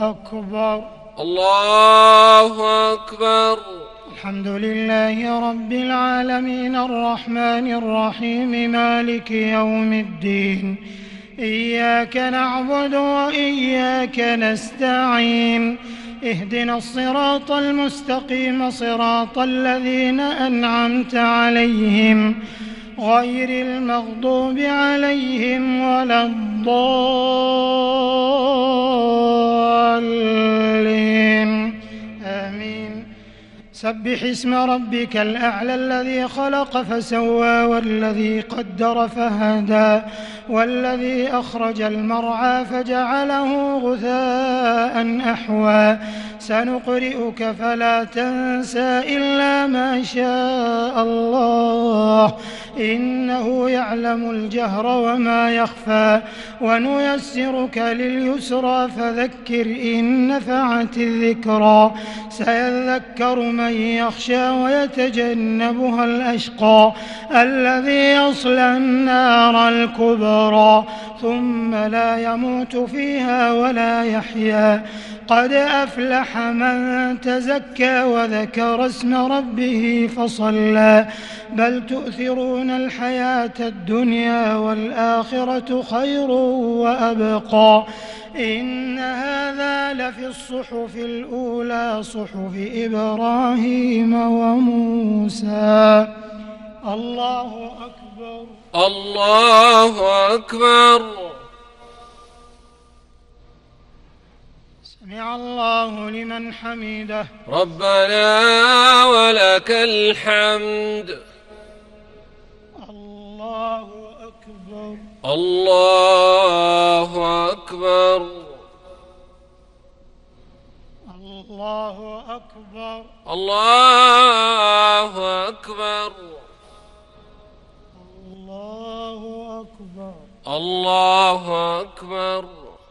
أكبر. الله أكبر. الحمد لله رب العالمين الرحمن الرحيم مالك يوم الدين، إياك نعبد وإياك نستعين، اهدنا الصراط المستقيم صراط الذين أنعمت عليهم غير المغضوب عليهم ولا الضالين آمين. سبح اسم ربك الأعلى الذي خلق فسوى والذي قدر فهدى والذي أخرج المرعى فجعله غثاء أحوى. سنقرئك فلا تنسى إلا ما شاء الله، إنه يعلم الجهر وما يخفى. ونيسرك لليسرى فذكر إن نفعت الذكرى. سيذكر من يخشى ويتجنبها الأشقى الذي يصلى النار الكبرى ثم لا يموت فيها ولا يحيا. قد أفلح من تزكى وذكر اسم ربه فصلى. بل تؤثرون الحياة الدنيا والآخرة خير وأبقى. إن هذا لفي الصحف الأولى صحف إبراهيم وموسى. الله أكبر. الله أكبر. سمع الله لمن حمده. ربنا ولك الحمد. الله أكبر. الله أكبر. الله أكبر. الله أكبر. الله أكبر. الله أكبر.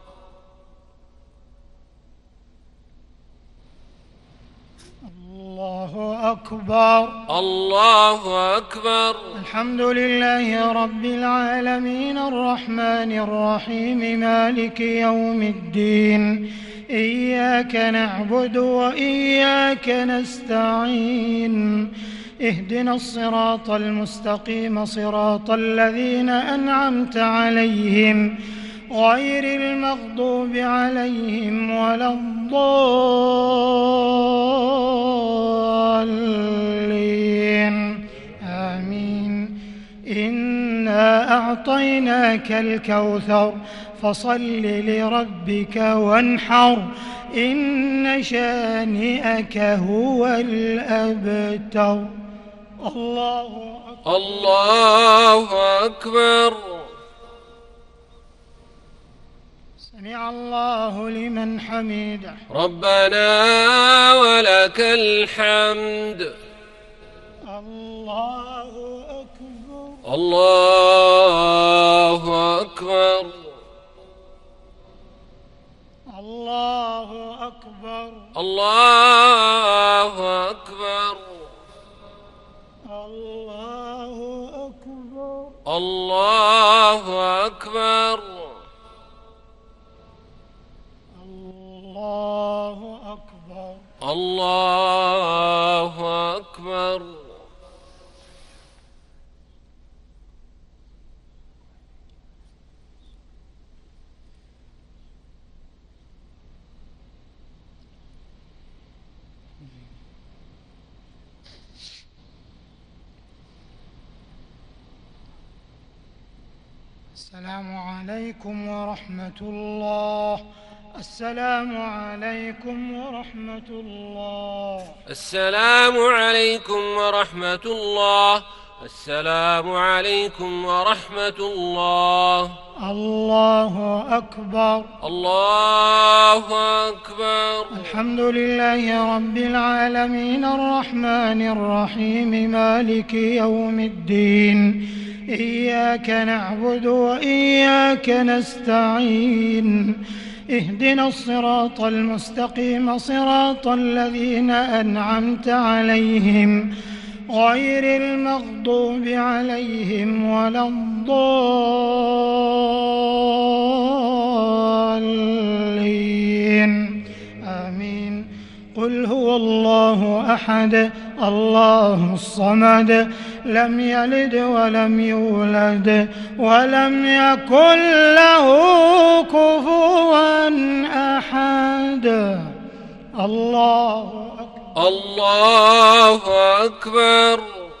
الله أكبر. الله أكبر. الحمد لله رب العالمين الرحمن الرحيم مالك يوم الدين، إياك نعبد وإياك نستعين، اهدنا الصراط المستقيم صراط الذين أنعمت عليهم غير المغضوب عليهم ولا الضالين آمين. إنا أعطيناك الكوثر فصل لربك وانحر، إن شانئك هو الأبتر. الله أكبر. الله أكبر. سمع الله لمن حمده. ربنا ولك الحمد. الله أكبر. الله أكبر. الله أكبر. الله أكبر. الله أكبر. الله أكبر. الله أكبر. الله أكبر. السلام عليكم ورحمة الله. السلام عليكم ورحمة الله. السلام عليكم ورحمة الله. السلام عليكم ورحمة الله. الله أكبر. الله أكبر. الحمد لله رب العالمين الرحمن الرحيم مالك يوم الدين، إياك نعبد وإياك نستعين، اهدنا الصراط المستقيم صراط الذين أنعمت عليهم غير المغضوب عليهم ولا الضالين هو الله أحد الله الصمد لم يلد ولم يولد ولم يكن له كفوا أحد. الله أكبر. الله أكبر.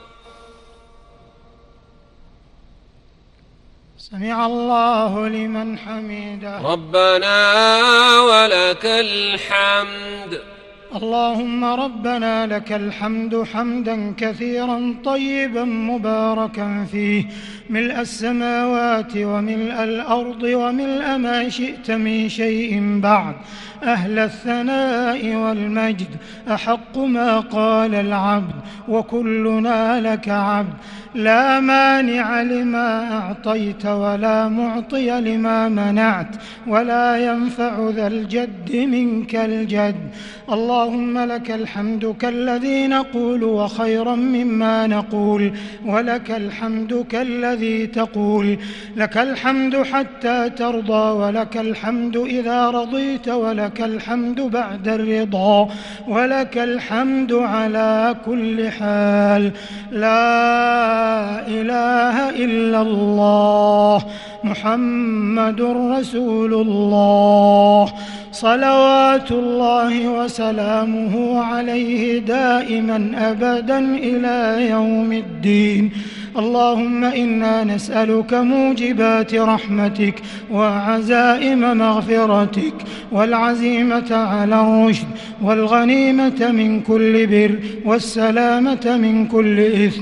سمع الله لمن حمده. ربنا ولك الحمد. اللهم ربنا لك الحمد حمدا كثيرا طيبا مباركا فيه ملء السماوات وملء الأرض وملء ما شئت من شيء بعد أهل الثناء والمجد أحق ما قال العبد وكلنا لك عبد لا مانع لما أعطيت ولا معطي لما منعت ولا ينفع ذا الجد منك الجد. اللهم لك الحمد كالذي نقول وخيرا مما نقول ولك الحمد كالذي تقول لك الحمد حتى ترضى ولك الحمد إذا رضيت ولك الحمد بعد الرضا ولك الحمد على كل حال. لا إله إلا الله محمد رسول الله صلوات الله وسلامه عليه دائما أبدا إلى يوم الدين. اللهم إنا نسألك موجبات رحمتك وعزائم مغفرتك والعزيمة على الرشد والغنيمة من كل بر والسلامة من كل إثم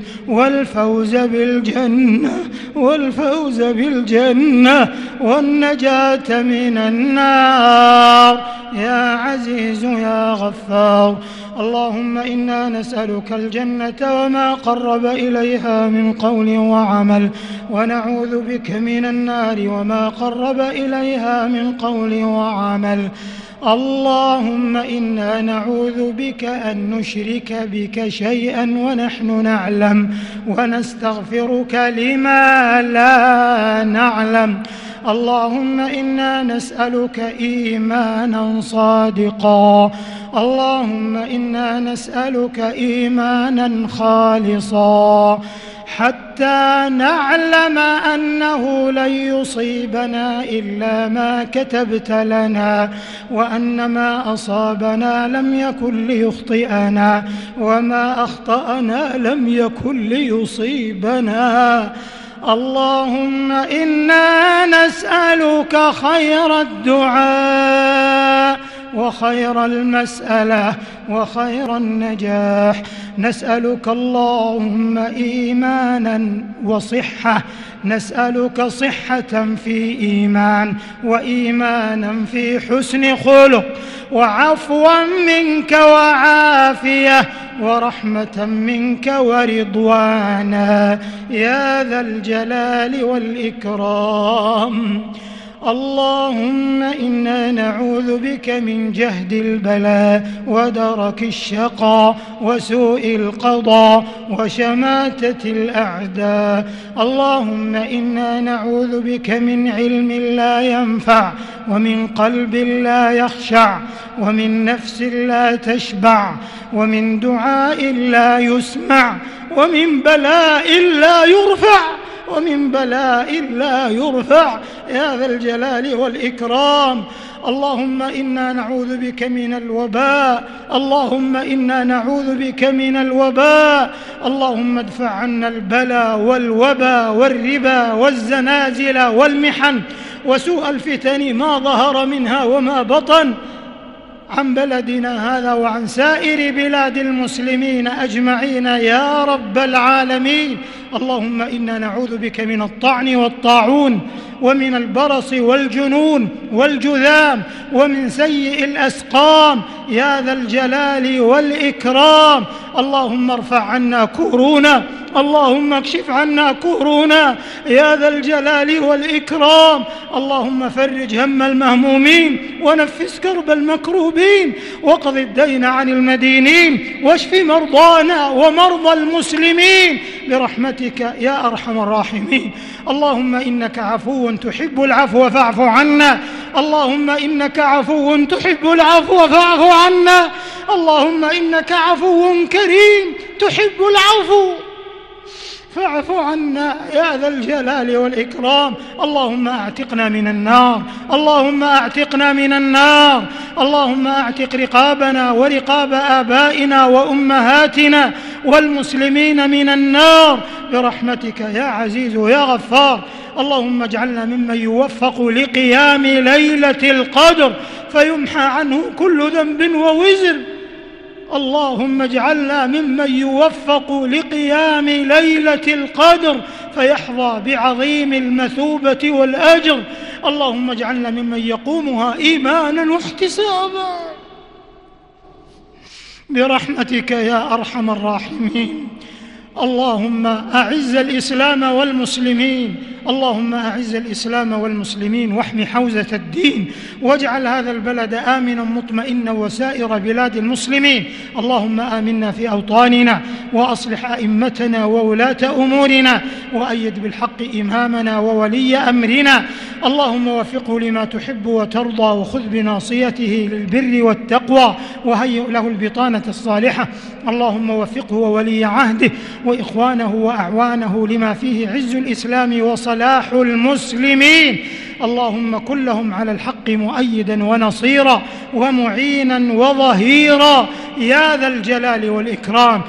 والفوز بالجنة والنجاة من النار يا عزيز يا غفار. اللهم إنا نسألك الجنة وما قرب إليها من قول وعمل ونعوذ بك من النار وما قرب إليها من قول وعمل. اللهم إنا نعوذ بك أن نشرك بك شيئا ونحن نعلم ونستغفرك لما لا نعلم. اللهم إنا نسألك إيمانا صادقا. اللهم إنا نسألك إيمانا خالصا حتى نعلم أنه لن يصيبنا إلا ما كتبت لنا وأن ما أصابنا لم يكن ليخطئنا وما أخطأنا لم يكن ليصيبنا. اللهم إنا نسألك خير الدعاء وخير المسألة وخير النجاح. نسألك اللهم إيمانا وصحة، نسألك صحة في إيمان وإيمانا في حسن خلق وعفوا منك وعافية ورحمة منك ورضوانا يا ذا الجلال والإكرام. اللهم إنا نعوذ بك من جهد البلاء ودرك الشقاء وسوء القضاء وشماتة الأعداء. اللهم إنا نعوذ بك من علم لا ينفع ومن قلب لا يخشع ومن نفس لا تشبع ومن دعاء لا يسمع ومن بلاء لا يرفع يا ذا الجلال والإكرام. اللهم إنا نعوذ بك من الوباء. اللهم إنا نعوذ بك من الوباء. اللهم ادفع عنا البلاء والوباء والربا والزنازل والمحن وسوء الفتن ما ظهر منها وما بطن عن بلدنا هذا وعن سائر بلاد المسلمين أجمعين يا رب العالمين. اللهم إنا نعوذ بك من الطعن والطاعون ومن البرص والجنون والجذام ومن سيء الأسقام يا ذا الجلال والإكرام. اللهم ارفع عنا كورونا، اللهم اكشف عنا كورونا يا ذا الجلال والإكرام. اللهم فرج هم المهمومين ونفس كرب المكروبين وقض الدين عن المدينين واشف مرضانا ومرضى المسلمين برحمتك يا أرحم الراحمين. اللهم إنك عفو تحب العفو فاعف عنا. اللهم إنك عفو تحب العفو فاعف عنا. اللهم إنك عفو كريم تحب العفو فاعف عنا يا ذا الجلال والإكرام. اللهم أعتقنا من النار، اللهم أعتقنا من النار، اللهم أعتق رقابنا ورقاب آبائنا وأمهاتنا والمسلمين من النار برحمتك يا عزيز يا غفار. اللهم اجعلنا ممن يوفق لقيام ليلة القدر فيمحى عنه كل ذنب ووزر. اللهم اجعلنا ممن يوفق لقيام ليلة القدر فيحظى بعظيم المثوبة والأجر. اللهم اجعلنا ممن يقومها إيمانا واحتسابا برحمتك يا أرحم الراحمين. اللهم أعز الإسلام والمسلمين، اللهم أعز الإسلام والمسلمين واحم حوزة الدين، واجعل هذا البلد آمنا مطمئنا وسائر بلاد المسلمين. اللهم آمنا في أوطاننا وأصلح أئمتنا وولاة أمورنا وأيد بالحق إمامنا وولي أمرنا. اللهم وفقه لما تحب وترضى وخذ بناصيته للبر والتقوى وهيئ له البطانة الصالحة. اللهم وفقه وولي عهده وإخوانه وأعوانه لما فيه عز الإسلام وصلاح المسلمين. اللهم كن لهم على الحق مؤيدا ونصيرا ومعينا وظهيرا يا ذا الجلال والإكرام.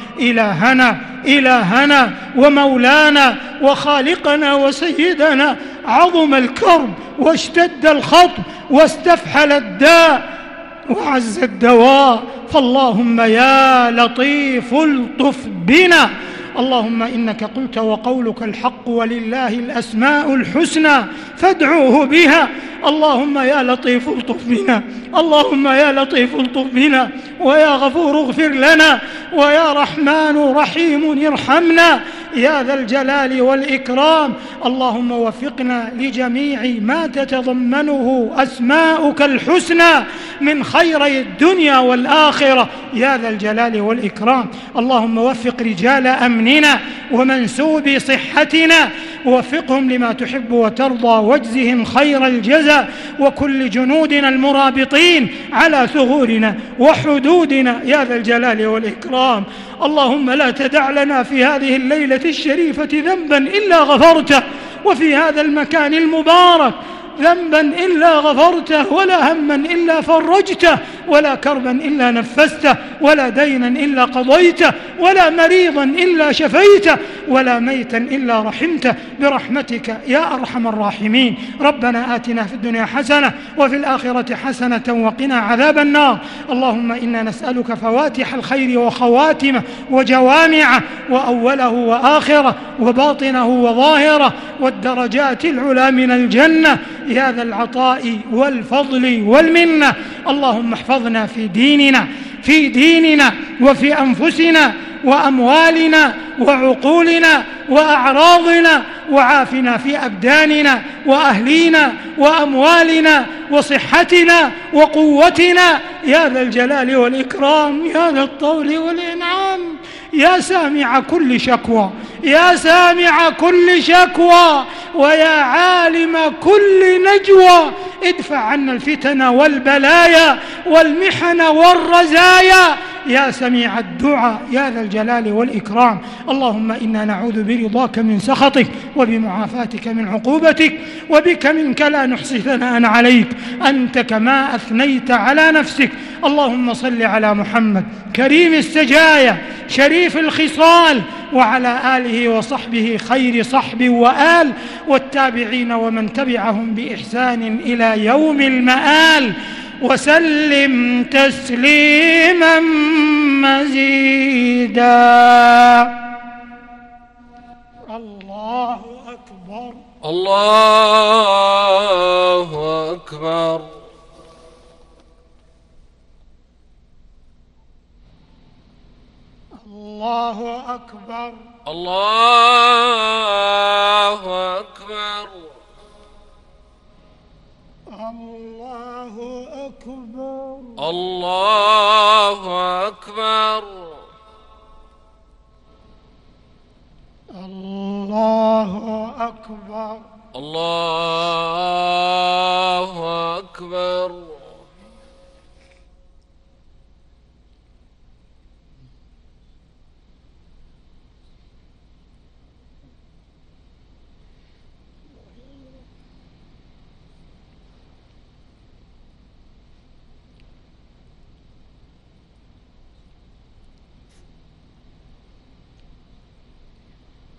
إلهنا ومولانا وخالقنا وسيدنا، عظم الكرب واشتد الخطب واستفحل الداء وعز الدواء، فاللهم يا لطيف الطف بنا. اللهم إنك قلت وقولك الحق ولله الأسماء الحسنى فادعوه بها. اللهم يا لطيف الطف بنا، اللهم يا لطيف الطف بنا، ويا غفور اغفر لنا، ويا رحمن رحيم ارحمنا يا ذا الجلال والإكرام. اللهم وفقنا لجميع ما تتضمنه أسماؤك الحسنى من خيري الدنيا والآخرة يا ذا الجلال والإكرام. اللهم وفق رجال أمننا ومنسوب صحتنا، ووفقهم لما تحب وترضى، واجزهم خير الجزاء، وكل جنودنا المرابطين على ثغورنا وحدودنا يا ذا الجلال والإكرام. اللهم لا تدع لنا في هذه الليلة الشريفة ذنبا إلا غفرته، وفي هذا المكان المبارك ذنبا إلا غفرته، ولا هما إلا فرجته، ولا كربا إلا نفسته، ولا دينا إلا قضيته، ولا مريضا إلا شفيته، ولا ميتا إلا رحمته برحمتك يا أرحم الراحمين. ربنا آتنا في الدنيا حسنة وفي الآخرة حسنة وقنا عذاب النار. اللهم إنا نسألك فواتح الخير وخواتمه وجوامعه وأوله وآخره وباطنه وظاهره والدرجات العلى من الجنة يا ذا العطاء والفضل والمنة. اللهم احفظنا في ديننا وفي أنفسنا وأموالنا وعقولنا وأعراضنا، وعافنا في أبداننا وأهلينا وأموالنا وصحتنا وقوتنا يا ذا الجلال والإكرام يا ذا الطول والإنعام. يا سامع كل شكوى، يا سامع كل شكوى، ويا عالم كل نجوى، ادفع عنا الفتن والبلايا والمحن والرزايا يا سميع الدعاء يا ذا الجلال والإكرام. اللهم إنا نعوذ برضاك من سخطك وبمعافاتك من عقوبتك، وبك منك لا نحصي ثناء عليك أنت كما أثنيت على نفسك. اللهم صل على محمد كريم السجايا شريف الخصال وعلى آله وصحبه خير صحب وآل، والتابعين ومن تبعهم بإحسان إلى يوم المآل، وسلم تسليما مزيدا. الله أكبر، الله أكبر. الله أكبر، الله أكبر. الله أكبر، الله أكبر. الله أكبر، الله أكبر.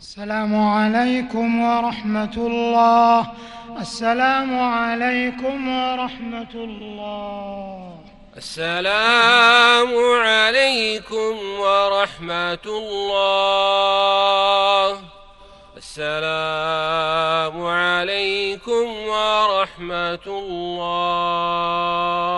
السلام عليكم ورحمة الله. السلام عليكم ورحمة الله. السلام عليكم ورحمة الله. السلام عليكم ورحمة الله.